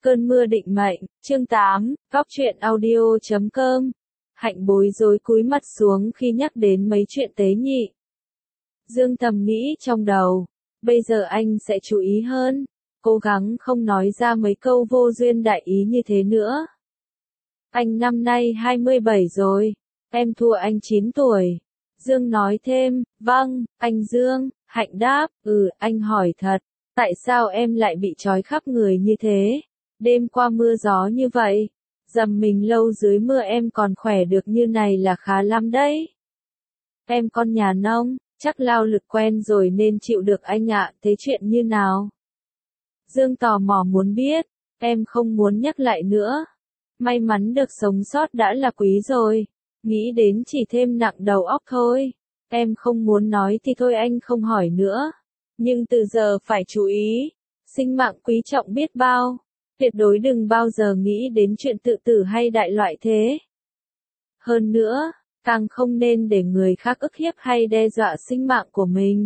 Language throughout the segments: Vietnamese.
Cơn mưa định mệnh, chương 8, góc truyện audio.com. Hạnh bối rối cúi mặt xuống khi nhắc đến mấy chuyện tế nhị. Dương thầm nghĩ trong đầu, bây giờ anh sẽ chú ý hơn, cố gắng không nói ra mấy câu vô duyên đại ý như thế nữa. Anh năm nay 27 rồi, em thua anh 9 tuổi. Dương nói thêm, vâng, anh Dương. Hạnh đáp, anh hỏi thật, tại sao em lại bị trói khắp người như thế? Đêm qua mưa gió như vậy, dầm mình lâu dưới mưa em còn khỏe được như này là khá lắm đấy. Em con nhà nông, chắc lao lực quen rồi nên chịu được anh ạ, thế chuyện như nào? Dương tò mò muốn biết, em không muốn nhắc lại nữa. May mắn được sống sót đã là quý rồi, nghĩ đến chỉ thêm nặng đầu óc thôi. Em không muốn nói thì thôi anh không hỏi nữa. Nhưng từ giờ phải chú ý, sinh mạng quý trọng biết bao. Tuyệt đối đừng bao giờ nghĩ đến chuyện tự tử hay đại loại thế. Hơn nữa, càng không nên để người khác ức hiếp hay đe dọa sinh mạng của mình.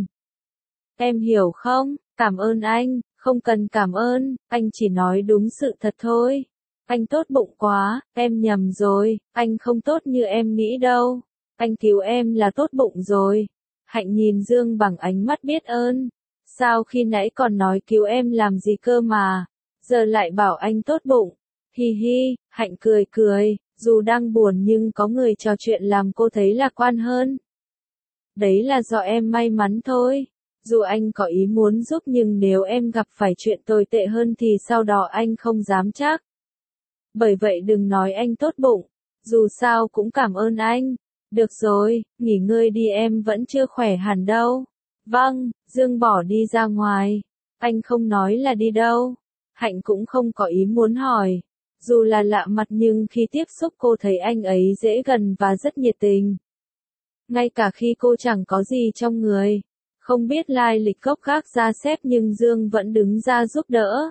Em hiểu không? Cảm ơn anh, không cần cảm ơn, anh chỉ nói đúng sự thật thôi. Anh tốt bụng quá, em nhầm rồi, anh không tốt như em nghĩ đâu. Anh cứu em là tốt bụng rồi. Hạnh nhìn Dương bằng ánh mắt biết ơn. Sao khi nãy còn nói cứu em làm gì cơ mà, giờ lại bảo anh tốt bụng. Hi hi, Hạnh cười cười, dù đang buồn nhưng có người trò chuyện làm cô thấy lạc quan hơn. Đấy là do em may mắn thôi. Dù anh có ý muốn giúp nhưng nếu em gặp phải chuyện tồi tệ hơn thì sau đó anh không dám chắc. Bởi vậy đừng nói anh tốt bụng, dù sao cũng cảm ơn anh. Được rồi, nghỉ ngơi đi em vẫn chưa khỏe hẳn đâu. Vâng, Dương bỏ đi ra ngoài. Anh không nói là đi đâu. Hạnh cũng không có ý muốn hỏi. Dù là lạ mặt nhưng khi tiếp xúc cô thấy anh ấy dễ gần và rất nhiệt tình. Ngay cả khi cô chẳng có gì trong người. Không biết lai lịch gốc gác ra xếp nhưng Dương vẫn đứng ra giúp đỡ.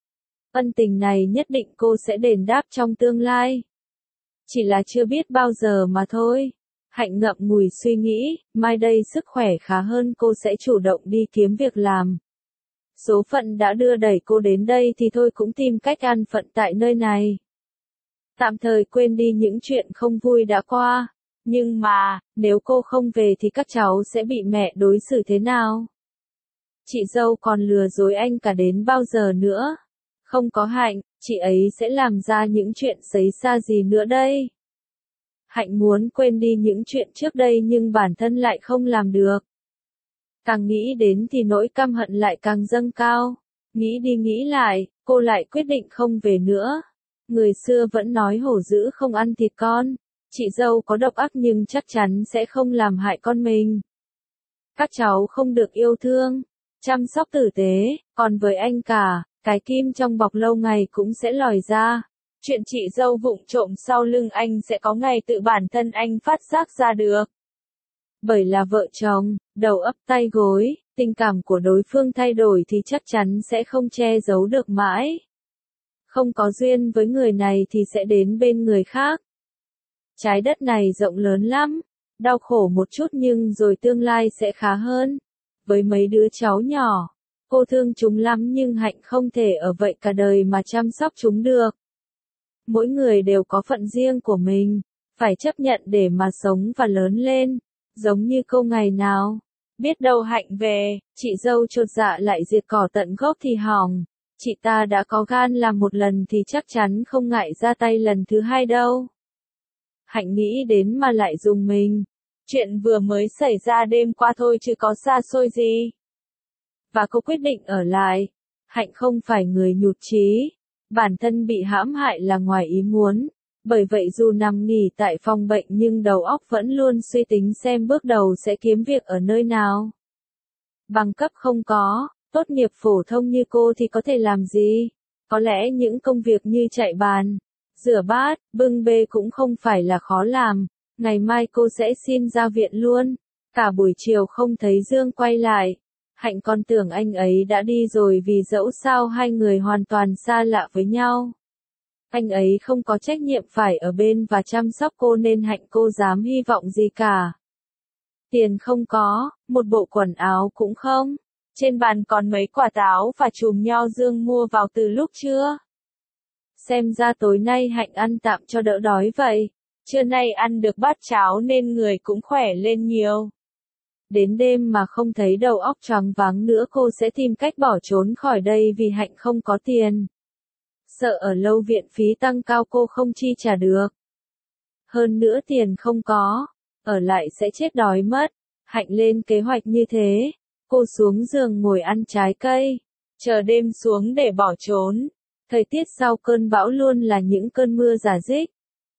Ân tình này nhất định cô sẽ đền đáp trong tương lai. Chỉ là chưa biết bao giờ mà thôi. Hạnh ngậm ngùi suy nghĩ, mai đây sức khỏe khá hơn cô sẽ chủ động đi kiếm việc làm. Số phận đã đưa đẩy cô đến đây thì thôi cũng tìm cách an phận tại nơi này. Tạm thời quên đi những chuyện không vui đã qua. Nhưng mà, nếu cô không về thì các cháu sẽ bị mẹ đối xử thế nào? Chị dâu còn lừa dối anh cả đến bao giờ nữa? Không có Hạnh, chị ấy sẽ làm ra những chuyện xấu xa gì nữa đây? Hạnh muốn quên đi những chuyện trước đây nhưng bản thân lại không làm được. Càng nghĩ đến thì nỗi căm hận lại càng dâng cao. Nghĩ đi nghĩ lại, cô lại quyết định không về nữa. Người xưa vẫn nói hổ dữ không ăn thịt con. Chị dâu có độc ác nhưng chắc chắn sẽ không làm hại con mình. Các cháu không được yêu thương, chăm sóc tử tế, còn với anh cả, cái kim trong bọc lâu ngày cũng sẽ lòi ra. Chuyện chị dâu vụng trộm sau lưng anh sẽ có ngày tự bản thân anh phát giác ra được. Bởi là vợ chồng, đầu ấp tay gối, tình cảm của đối phương thay đổi thì chắc chắn sẽ không che giấu được mãi. Không có duyên với người này thì sẽ đến bên người khác. Trái đất này rộng lớn lắm, đau khổ một chút nhưng rồi tương lai sẽ khá hơn. Với mấy đứa cháu nhỏ, cô thương chúng lắm nhưng Hạnh không thể ở vậy cả đời mà chăm sóc chúng được. Mỗi người đều có phận riêng của mình, phải chấp nhận để mà sống và lớn lên, giống như câu ngày nào. Biết đâu Hạnh về, chị dâu chột dạ lại diệt cỏ tận gốc thì hỏng. Chị ta đã có gan làm một lần thì chắc chắn không ngại ra tay lần thứ hai đâu. Hạnh nghĩ đến mà lại rùng mình. Chuyện vừa mới xảy ra đêm qua thôi chứ có xa xôi gì. Và cô quyết định ở lại. Hạnh không phải người nhụt chí. Bản thân bị hãm hại là ngoài ý muốn. Bởi vậy dù nằm nghỉ tại phòng bệnh nhưng đầu óc vẫn luôn suy tính xem bước đầu sẽ kiếm việc ở nơi nào. Bằng cấp không có, tốt nghiệp phổ thông như cô thì có thể làm gì? Có lẽ những công việc như chạy bàn, rửa bát, bưng bê cũng không phải là khó làm. Ngày mai cô sẽ xin ra viện luôn. Cả buổi chiều không thấy Dương quay lại. Hạnh còn tưởng anh ấy đã đi rồi vì dẫu sao hai người hoàn toàn xa lạ với nhau. Anh ấy không có trách nhiệm phải ở bên và chăm sóc cô nên Hạnh cô dám hy vọng gì cả. Tiền không có, một bộ quần áo cũng không. Trên bàn còn mấy quả táo và chùm nho Dương mua vào từ lúc trưa. xem ra tối nay Hạnh ăn tạm cho đỡ đói vậy. Trưa nay ăn được bát cháo nên người cũng khỏe lên nhiều. Đến đêm mà không thấy đầu óc choáng váng nữa cô sẽ tìm cách bỏ trốn khỏi đây vì Hạnh không có tiền. Sợ ở lâu viện phí tăng cao cô không chi trả được. Hơn nữa tiền không có, ở lại sẽ chết đói mất. Hạnh lên kế hoạch như thế, cô xuống giường ngồi ăn trái cây, chờ đêm xuống để bỏ trốn. Thời tiết sau cơn bão luôn là những cơn mưa rả rích.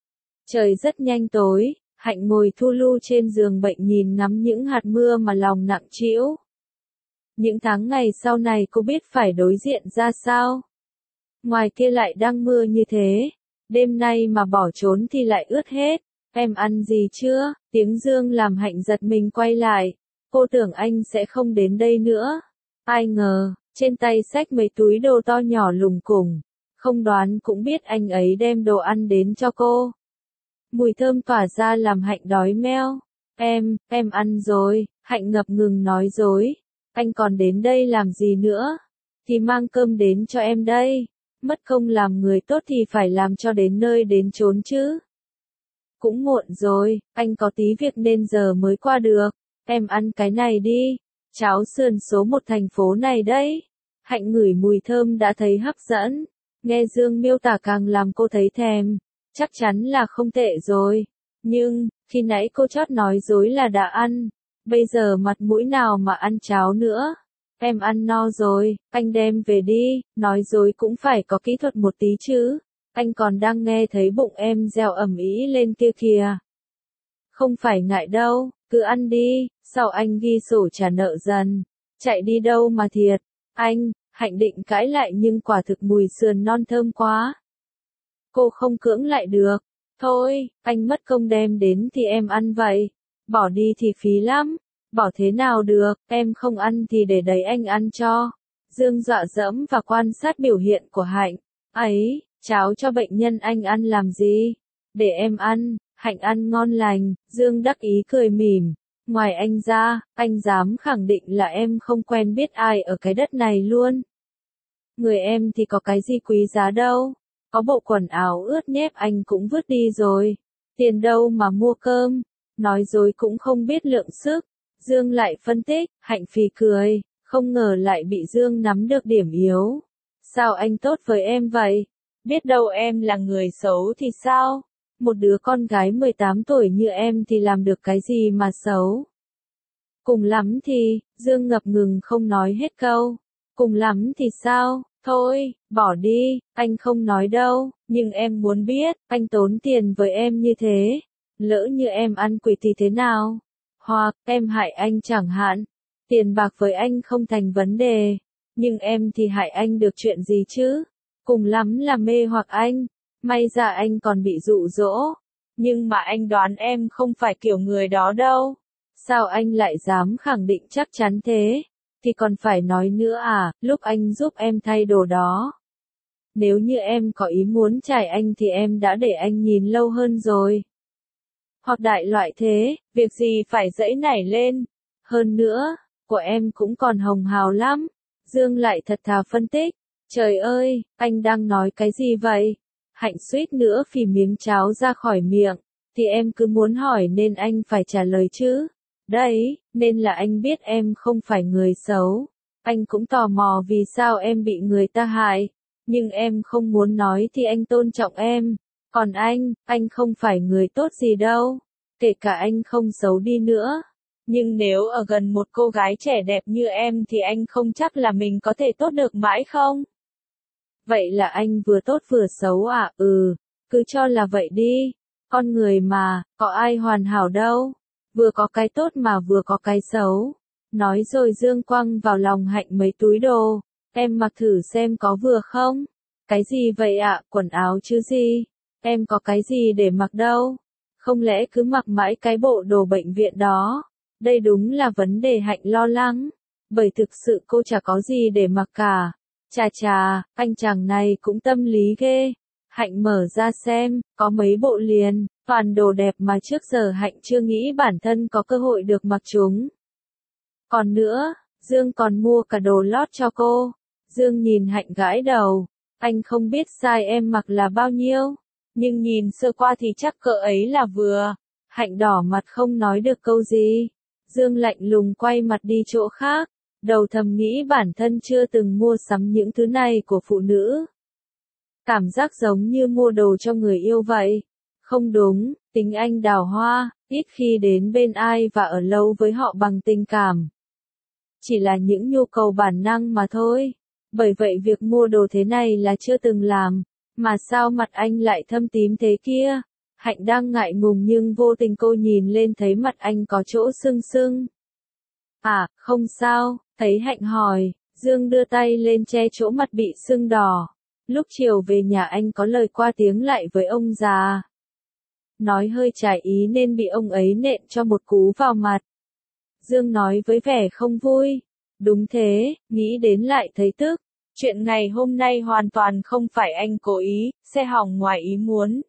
Trời rất nhanh tối, Hạnh ngồi thu lu trên giường bệnh nhìn ngắm những hạt mưa mà lòng nặng trĩu. Những tháng ngày sau này cô biết phải đối diện ra sao. Ngoài kia lại đang mưa như thế, đêm nay mà bỏ trốn thì lại ướt hết. Em ăn gì chưa? Tiếng Dương làm Hạnh giật mình quay lại. Cô tưởng anh sẽ không đến đây nữa. Ai ngờ, trên tay xách mấy túi đồ to nhỏ lùng củng. Không đoán cũng biết anh ấy đem đồ ăn đến cho cô. Mùi thơm tỏa ra làm Hạnh đói meo. Em ăn rồi, Hạnh ngập ngừng nói dối. Anh còn đến đây làm gì nữa? Thì mang cơm đến cho em đây. Mất công làm người tốt thì phải làm cho đến nơi đến chốn chứ. Cũng muộn rồi, anh có tí việc nên giờ mới qua được. Em ăn cái này đi. Cháo sườn số 1 thành phố này đấy. Hạnh ngửi mùi thơm đã thấy hấp dẫn. Nghe Dương miêu tả càng làm cô thấy thèm. Chắc chắn là không tệ rồi. Nhưng, khi nãy cô chót nói dối là đã ăn. Bây giờ mặt mũi nào mà ăn cháo nữa. Em ăn no rồi, anh đem về đi. Nói dối cũng phải có kỹ thuật một tí chứ. Anh còn đang nghe thấy bụng em reo ầm ĩ lên kia kìa. Không phải ngại đâu, cứ ăn đi. Sau anh ghi sổ trả nợ dần. Chạy đi đâu mà thiệt. Anh, Hạnh định cãi lại nhưng quả thực mùi sườn non thơm quá. Cô không cưỡng lại được. Thôi, anh mất công đem đến thì em ăn vậy. Bỏ đi thì phí lắm. Bỏ thế nào được, em không ăn thì để đấy anh ăn cho. Dương dọa dẫm và quan sát biểu hiện của Hạnh. Ấy, cháo cho bệnh nhân anh ăn làm gì? Để em ăn, Hạnh ăn ngon lành, Dương đắc ý cười mỉm. Ngoài anh ra, anh dám khẳng định là em không quen biết ai ở cái đất này luôn. Người em thì có cái gì quý giá đâu. Có bộ quần áo ướt nhép anh cũng vứt đi rồi. Tiền đâu mà mua cơm. Nói dối cũng không biết lượng sức. Dương lại phân tích, Hạnh phì cười. Không ngờ lại bị Dương nắm được điểm yếu. Sao anh tốt với em vậy? Biết đâu em là người xấu thì sao? Một đứa con gái 18 tuổi như em thì làm được cái gì mà xấu? Cùng lắm thì, Dương ngập ngừng không nói hết câu. Cùng lắm thì sao? Thôi, bỏ đi, anh không nói đâu, nhưng em muốn biết, anh tốn tiền với em như thế. Lỡ như em ăn quỵt thì thế nào? Hoặc, em hại anh chẳng hạn. Tiền bạc với anh không thành vấn đề. Nhưng em thì hại anh được chuyện gì chứ? Cùng lắm là mê hoặc anh. May ra anh còn bị dụ dỗ. Nhưng mà anh đoán em không phải kiểu người đó đâu. Sao anh lại dám khẳng định chắc chắn thế? Thì còn phải nói nữa à, lúc anh giúp em thay đồ đó. Nếu như em có ý muốn chải anh thì em đã để anh nhìn lâu hơn rồi. Hoặc đại loại thế, việc gì phải dẫy nảy lên. Hơn nữa, của em cũng còn hồng hào lắm. Dương lại thật thà phân tích. Trời ơi, anh đang nói cái gì vậy? Hạnh suýt nữa phì miếng cháo ra khỏi miệng. Thì em cứ muốn hỏi nên anh phải trả lời chứ. Đấy, nên là anh biết em không phải người xấu. Anh cũng tò mò vì sao em bị người ta hại. Nhưng em không muốn nói thì anh tôn trọng em. Còn anh không phải người tốt gì đâu. Kể cả anh không xấu đi nữa. Nhưng nếu ở gần một cô gái trẻ đẹp như em thì anh không chắc là mình có thể tốt được mãi không? Vậy là anh vừa tốt vừa xấu à? Cứ cho là vậy đi. Con người mà, có ai hoàn hảo đâu. Vừa có cái tốt mà vừa có cái xấu. Nói rồi Dương quăng vào lòng Hạnh mấy túi đồ. Em mặc thử xem có vừa không? Cái gì vậy ạ? Quần áo chứ gì? Em có cái gì để mặc đâu? Không lẽ cứ mặc mãi cái bộ đồ bệnh viện đó? Đây đúng là vấn đề Hạnh lo lắng. Bởi thực sự cô chả có gì để mặc cả. Chà, anh chàng này cũng tâm lý ghê. Hạnh mở ra xem, có mấy bộ liền, toàn đồ đẹp mà trước giờ Hạnh chưa nghĩ bản thân có cơ hội được mặc chúng. Còn nữa, Dương còn mua cả đồ lót cho cô. Dương nhìn Hạnh gãi đầu. Anh không biết size em mặc là bao nhiêu, nhưng nhìn sơ qua thì chắc cỡ ấy là vừa. Hạnh đỏ mặt không nói được câu gì. Dương lạnh lùng quay mặt đi chỗ khác, đầu thầm nghĩ bản thân chưa từng mua sắm những thứ này của phụ nữ. Cảm giác giống như mua đồ cho người yêu vậy. Không đúng, tính anh đào hoa, ít khi đến bên ai và ở lâu với họ bằng tình cảm. Chỉ là những nhu cầu bản năng mà thôi. Bởi vậy việc mua đồ thế này là chưa từng làm. Mà sao mặt anh lại thâm tím thế kia? Hạnh đang ngại ngùng nhưng vô tình cô nhìn lên thấy mặt anh có chỗ sưng sưng. À, không sao, thấy Hạnh hỏi, Dương đưa tay lên che chỗ mặt bị sưng đỏ. Lúc chiều về nhà anh có lời qua tiếng lại với ông già. Nói hơi trái ý nên bị ông ấy nện cho một cú vào mặt. Dương nói với vẻ không vui. Đúng thế, nghĩ đến lại thấy tức. Chuyện ngày hôm nay hoàn toàn không phải anh cố ý, xe hỏng ngoài ý muốn.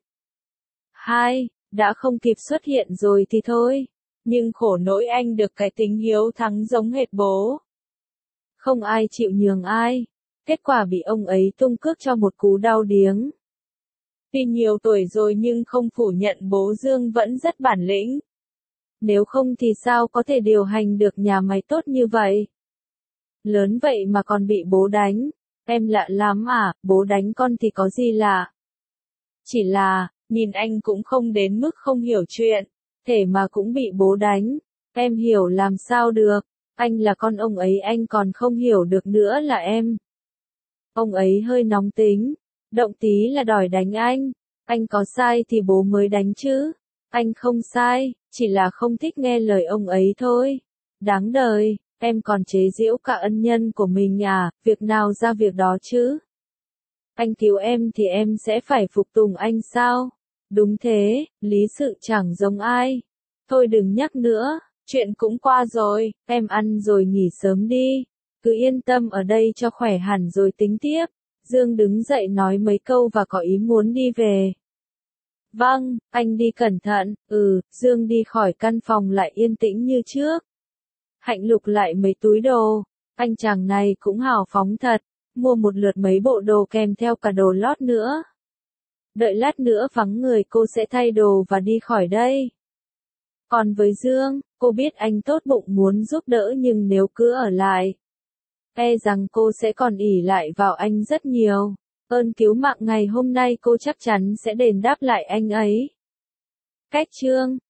Đã không kịp xuất hiện rồi thì thôi. Nhưng khổ nỗi anh được cái tính hiếu thắng giống hệt bố. Không ai chịu nhường ai. Kết quả bị ông ấy tung cước cho một cú đau điếng. Tuy nhiều tuổi rồi nhưng không phủ nhận bố Dương vẫn rất bản lĩnh. Nếu không thì sao có thể điều hành được nhà máy tốt như vậy? Lớn vậy mà còn bị bố đánh. Em lạ lắm à, bố đánh con thì có gì lạ? Chỉ là, nhìn anh cũng không đến mức không hiểu chuyện. Thể mà cũng bị bố đánh. Em hiểu làm sao được. Anh là con ông ấy anh còn không hiểu được nữa là em. Ông ấy hơi nóng tính. Động tí là đòi đánh anh. Anh có sai thì bố mới đánh chứ. Anh không sai, chỉ là không thích nghe lời ông ấy thôi. Đáng đời, em còn chế giễu cả ân nhân của mình à, việc nào ra việc đó chứ. Anh cứu em thì em sẽ phải phục tùng anh sao? Đúng thế, lý sự chẳng giống ai. Thôi đừng nhắc nữa, chuyện cũng qua rồi, em ăn rồi nghỉ sớm đi. Cứ yên tâm ở đây cho khỏe hẳn rồi tính tiếp. Dương đứng dậy nói mấy câu và có ý muốn đi về. Vâng, anh đi cẩn thận. Dương đi khỏi căn phòng lại yên tĩnh như trước. Hạnh lục lại mấy túi đồ. Anh chàng này cũng hào phóng thật. Mua một lượt mấy bộ đồ kèm theo cả đồ lót nữa. Đợi lát nữa vắng người cô sẽ thay đồ và đi khỏi đây. Còn với Dương, cô biết anh tốt bụng muốn giúp đỡ nhưng nếu cứ ở lại, e rằng cô sẽ còn ỷ lại vào anh rất nhiều. Ơn cứu mạng ngày hôm nay cô chắc chắn sẽ đền đáp lại anh ấy. Cách chương